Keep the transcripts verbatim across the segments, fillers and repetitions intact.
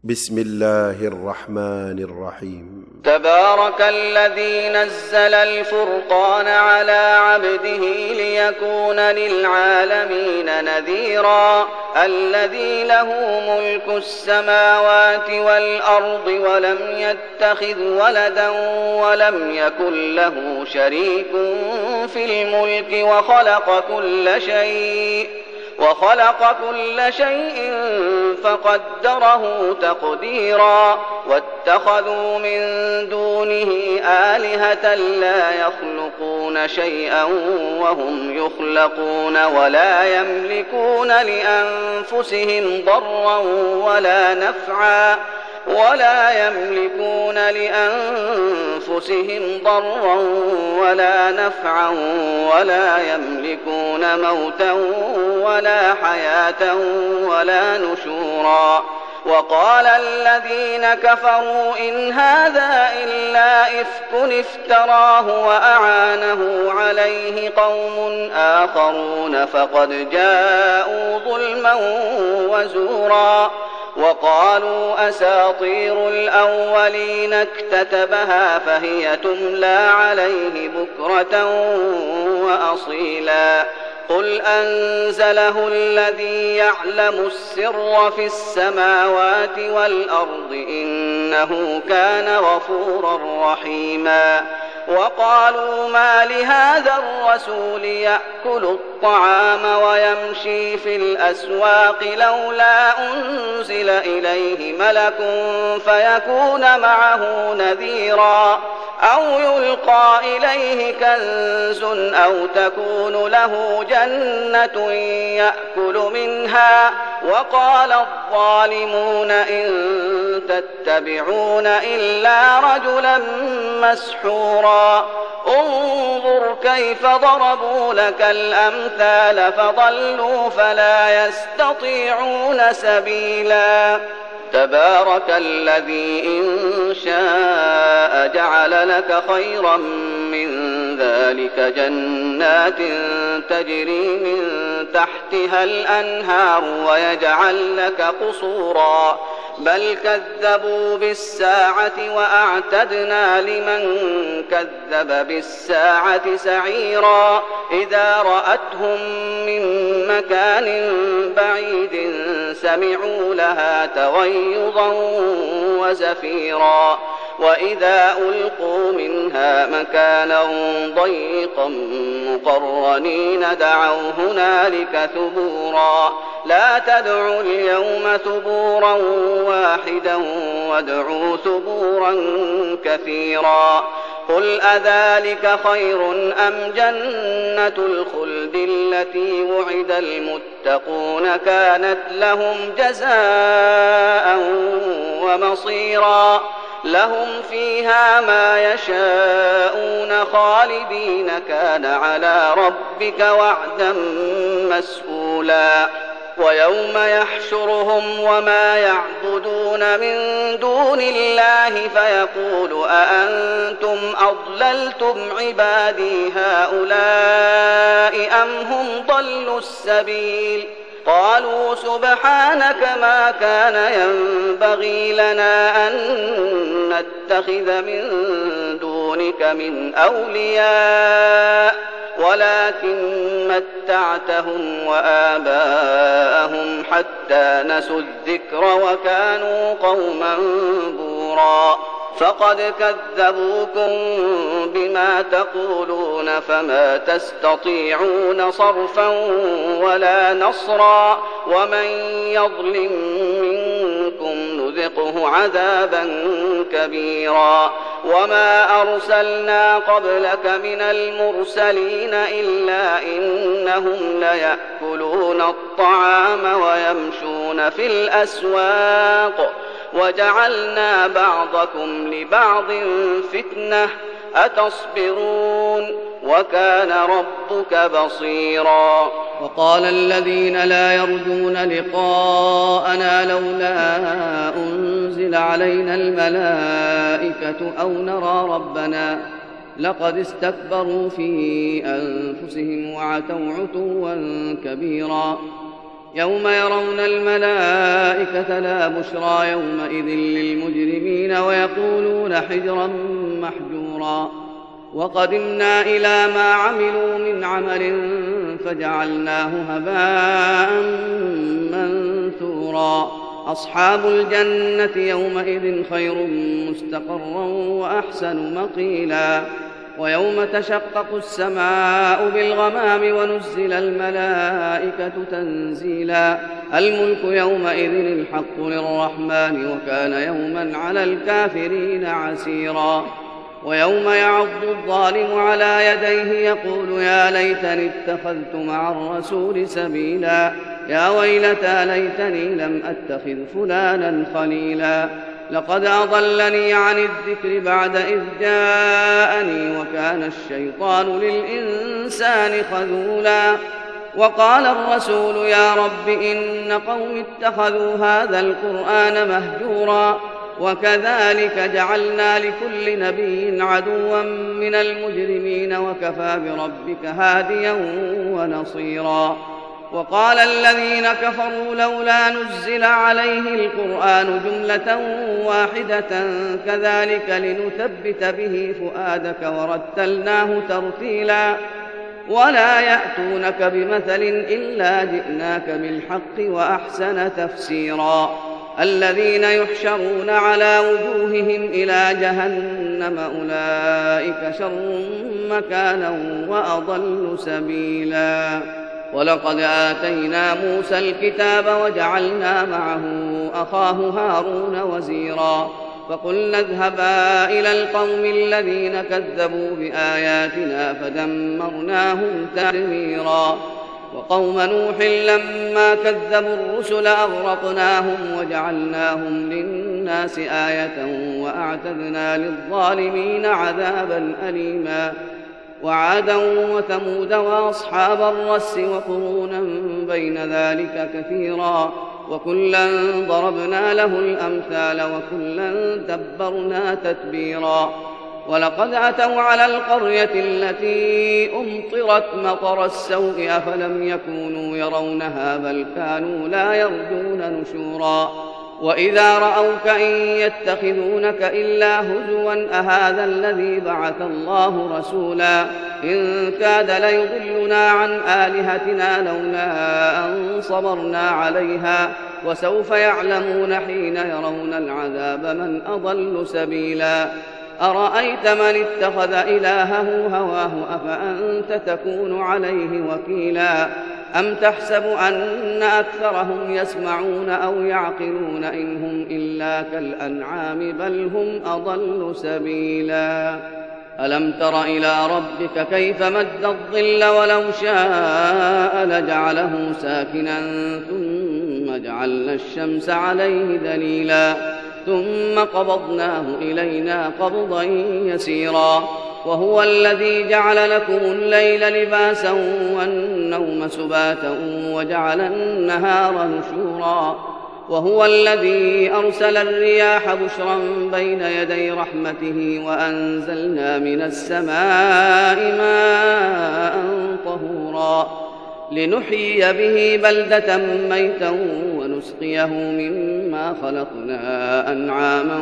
بسم الله الرحمن الرحيم. تبارك الذي نزل الفرقان على عبده ليكون للعالمين نذيرا الذي له ملك السماوات والأرض ولم يتخذ ولدا ولم يكن له شريك في الملك وخلق كل شيء وخلق كل شيء فقدره تقديرا واتخذوا من دونه آلهة لا يخلقون شيئا وهم يخلقون ولا يملكون لأنفسهم ضرا ولا نفعا ولا يملكون لأنفسهم ضرا ولا نفعا ولا يملكون موتا ولا حياة ولا نشورا. وقال الذين كفروا إن هذا إلا إفك افتراه وأعانه عليه قوم آخرون فقد جاءوا ظلما وزورا. وقالوا أساطير الأولين اكتتبها فهي تملى عليه بكرة وأصيلا. قل أنزله الذي يعلم السر في السماوات والأرض إنه كان غفورا رحيما. وقالوا ما لهذا الرسول يأكل الطعام ويمشي في الأسواق لولا أنزل إليه ملك فيكون معه نذيرا أو يلقى إليه كنز أو تكون له جنة يأكل منها. وقال الظالمون إن تتبعون إلا رجلا مسحورا. انظر كيف ضربوا لك الأمثال فضلوا فلا يستطيعون سبيلا. تبارك الذي إن شاء جعل لك خيرا من ذلك جنات تجري من تحتها الأنهار ويجعل لك قصورا بل كذبوا بالساعة وأعتدنا لمن كذب بالساعة سعيرا. إذا رأتهم من مكان بعيد سمعوا لها تغيظا وزفيرا. وإذا ألقوا منها مكانا ضيقا مقرنين دعوا هنالك ثبورا. لا تدعوا اليوم ثبورا واحدا وادعوا ثبورا كثيرا. قل أذلك خير أم جنة الخلد التي وعد المتقون كانت لهم جزاء ومصيرا. لهم فيها ما يشاءون خالدين كان على ربك وعدا مسئولا. ويوم يحشرهم وما يعبدون من دون الله فيقول أأنتم أضللتم عبادي هؤلاء أم هم ضلوا السبيل. قالوا سبحانك ما كان ينبغي لنا أن نتخذ من دونك من أولياء ولكن متعتهم وآباءهم حتى نسوا الذكر وكانوا قوما بورا. فقد كذبوكم بما تقولون فما تستطيعون صرفا ولا نصرا. ومن يظلم منكم نذقه عذابا كبيرا. وما أرسلنا قبلك من المرسلين إلا إنهم ليأكلون الطعام ويمشون في الأسواق وجعلنا بعضكم لبعض فتنة أتصبرون وكان ربك بصيرا. وقال الذين لا يرجون لقاءنا لولا أنزل علينا الملائكة أو نرى ربنا لقد استكبروا في أنفسهم وعتوا عتوا كبيرا. يوم يرون الملائكة لا بشرى يومئذ للمجرمين ويقولون حجرا محجورا وقدمنا إلى ما عملوا من عمل فجعلناه هباء منثورا أصحاب الجنة يومئذ خير مستقرا وأحسن مقيلا ويوم تشقق السماء بالغمام ونزل الملائكة تنزيلا الملك يومئذ الحق للرحمن وكان يوما على الكافرين عسيرا ويوم يعض الظالم على يديه يقول يا ليتني اتخذت مع الرسول سبيلا يا ويلتى ليتني لم أتخذ فلانا خليلا لقد أضلني عن الذكر بعد إذ جاءني وكان الشيطان للإنسان خذولا وقال الرسول يا رب إن قوم اتخذوا هذا القرآن مهجورا وكذلك جعلنا لكل نبي عدوا من المجرمين وكفى بربك هاديا ونصيرا وقال الذين كفروا لولا نزل عليه القرآن جملة واحدة كذلك لنثبت به فؤادك ورتلناه ترتيلا ولا يأتونك بمثل إلا جئناك بالحق وأحسن تفسيرا الذين يحشرون على وجوههم إلى جهنم أولئك شر مكانا وأضل سبيلا ولقد آتينا موسى الكتاب وجعلنا معه أخاه هارون وزيرا فقلنا اذهبا إلى القوم الذين كذبوا بآياتنا فدمرناهم تدميرا وقوم نوح لما كذبوا الرسل أغرقناهم وجعلناهم للناس آية وأعتدنا للظالمين عذابا أليما وعادا وثمود وأصحاب الرس وقرونا بين ذلك كثيرا وكلا ضربنا له الأمثال وكلا دبرنا تتبيرا ولقد أتوا على القرية التي أمطرت مطر السوء أفلم يكونوا يرونها بل كانوا لا يرجون نشورا وإذا رأوك إن يتخذونك إلا هزوا أهذا الذي بعث الله رسولا إن كاد ليضلنا عن آلهتنا لولا أن صبرنا عليها وسوف يعلمون حين يرون العذاب من أضل سبيلا أرأيت من اتخذ إلهه هواه أفأنت تكون عليه وكيلا أم تحسب أن أكثرهم يسمعون أو يعقلون إن هم إلا كالأنعام بل هم أضل سبيلا ألم تر إلى ربك كيف مد الظل ولو شاء لجعله ساكنا ثم جعلنا الشمس عليه دليلا ثم قبضناه إلينا قبضا يسيرا وهو الذي جعل لكم الليل لباسا والنوم سباتا وجعل النهار نشورا وهو الذي أرسل الرياح بشرا بين يدي رحمته وأنزلنا من السماء ماء طهورا لنحيي به بلدة ميتا ونسقيه مما خلقنا أنعاما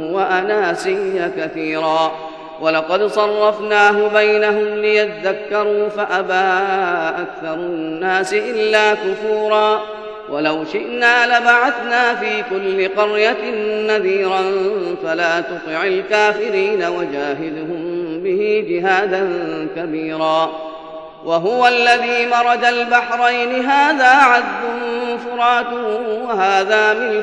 وأناسيا كثيرا ولقد صرفناه بينهم ليذكروا فأبى أكثر الناس إلا كفورا ولو شئنا لبعثنا في كل قرية نذيرا فلا تطع الكافرين وجاهدهم به جهادا كبيرا وهو الذي مرج البحرين هذا عذب فرات وهذا ملح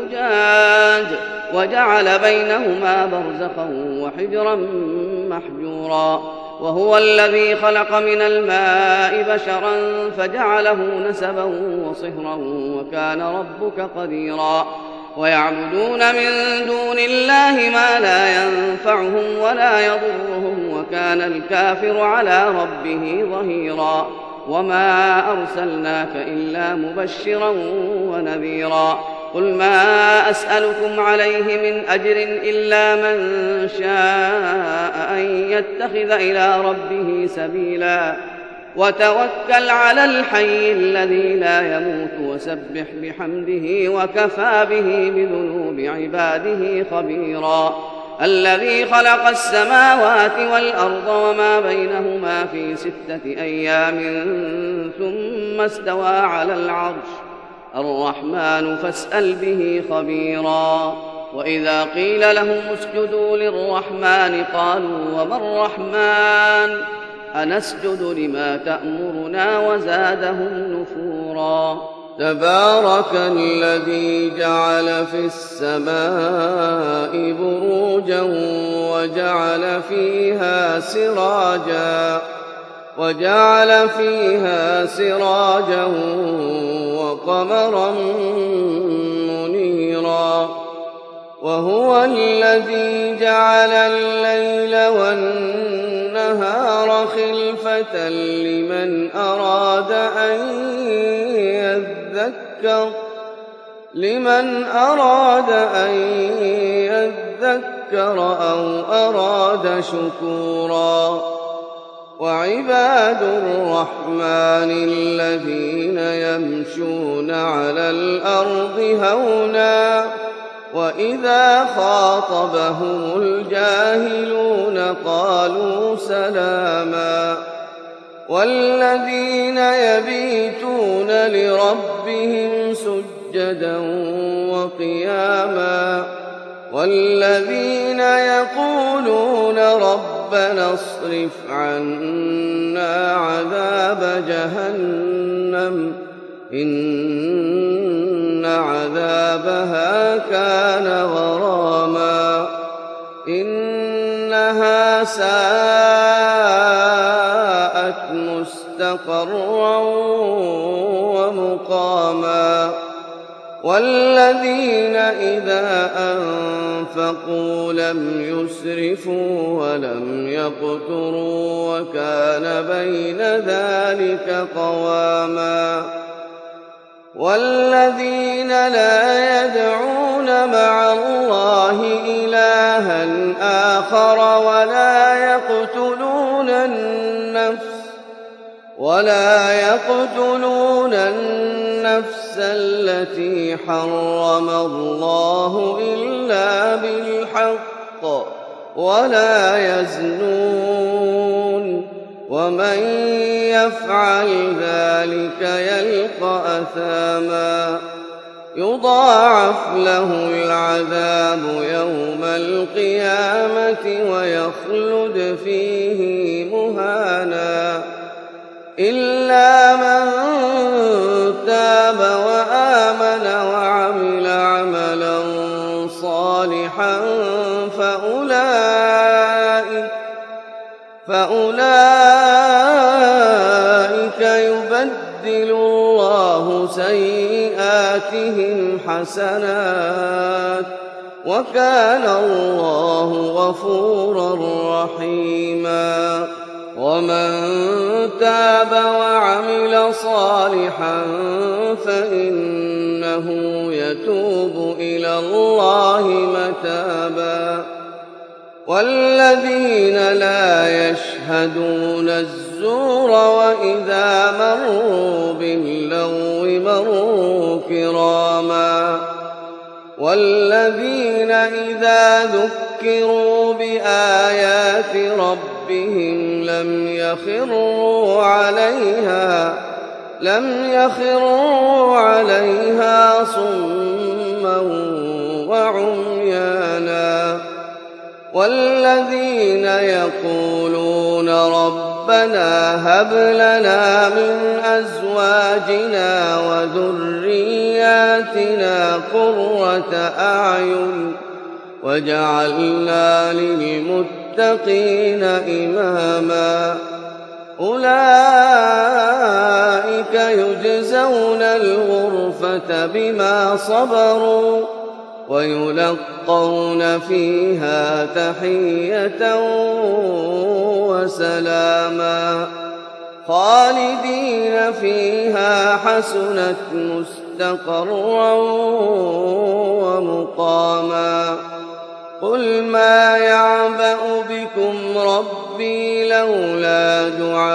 أجاج وجعل بينهما برزخا وحجرا محجورا وهو الذي خلق من الماء بشرا فجعله نسبا وصهرا وكان ربك قديرا ويعبدون من دون الله ما لا ينفعهم ولا يضرهم وكان الكافر على ربه ظهيرا وما أرسلناك إلا مبشرا ونذيرا قل ما أسألكم عليه من أجر إلا من شاء أن يتخذ إلى ربه سبيلا وتوكل على الحي الذي لا يموت وسبح بحمده وكفى به بذنوب عباده خبيرا الذي خلق السماوات والأرض وما بينهما في ستة أيام ثم استوى على العرش الرحمن فاسأل به خبيرا وإذا قيل لهم اسجدوا للرحمن قالوا وما الرحمن أنسجد لما تأمرنا وزادهم نفورا تبارك الذي جعل في السماء بروجا وجعل فيها سراجا وجعل فيها سراجا وقمرا منيرا وهو الذي جعل الليل والنهار خلفة لمن أراد أن يذكر لمن أراد أن يذكر أو أراد شكورا وعباد الرحمن الذين يمشون على الأرض هونا وإذا خاطبهم الجاهلون قالوا سلاما والذين يبيتون لربهم سجدا وقياما والذين يقولون ربنا اصرف عنا عذاب جهنم إن عذابها كان غراما إنها ساءت مستقرا ومقاما والذين إذا أنفقوا لم يسرفوا ولم يقتروا وكان بين ذلك قواما والذين لا يدعون مع الله إلها آخر ولا يقتلون النفس ولا يقتلون النفس التي حرم الله إلا بالحق ولا يزنون ومن يفعل ذلك يلقى أثاما يضاعف له العذاب يوم القيامة ويخلد فيه مهانا إلا من تاب وآمن وعمل عملا صالحا فأولئك فأولئك يبدل الله سيئاتهم حسنات وكان الله غفورا رحيما ومن تاب وعمل صالحا فإنه يتوب إلى الله متابا والذين لا يشهدون الزور وإذا مروا باللغو مروا كراما والذين إذا ذكروا بآيات ربهم لم يخروا عليها لم يخروا عليها صما وعميانا والذين يقولون ربنا هب لنا من أزواجنا وذرياتنا قرة أعين وجعلنا للمتقين إماما أولئك يجزون الغرفة بما صبروا ويلقون فيها تحية وسلاما خالدين فيها حسنت مستقرا ومقاما قل ما يعبأ بكم ربي لولا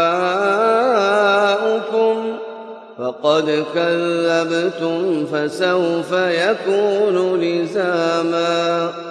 دعاؤكم فقد كذبتم فسوف يكون لزاما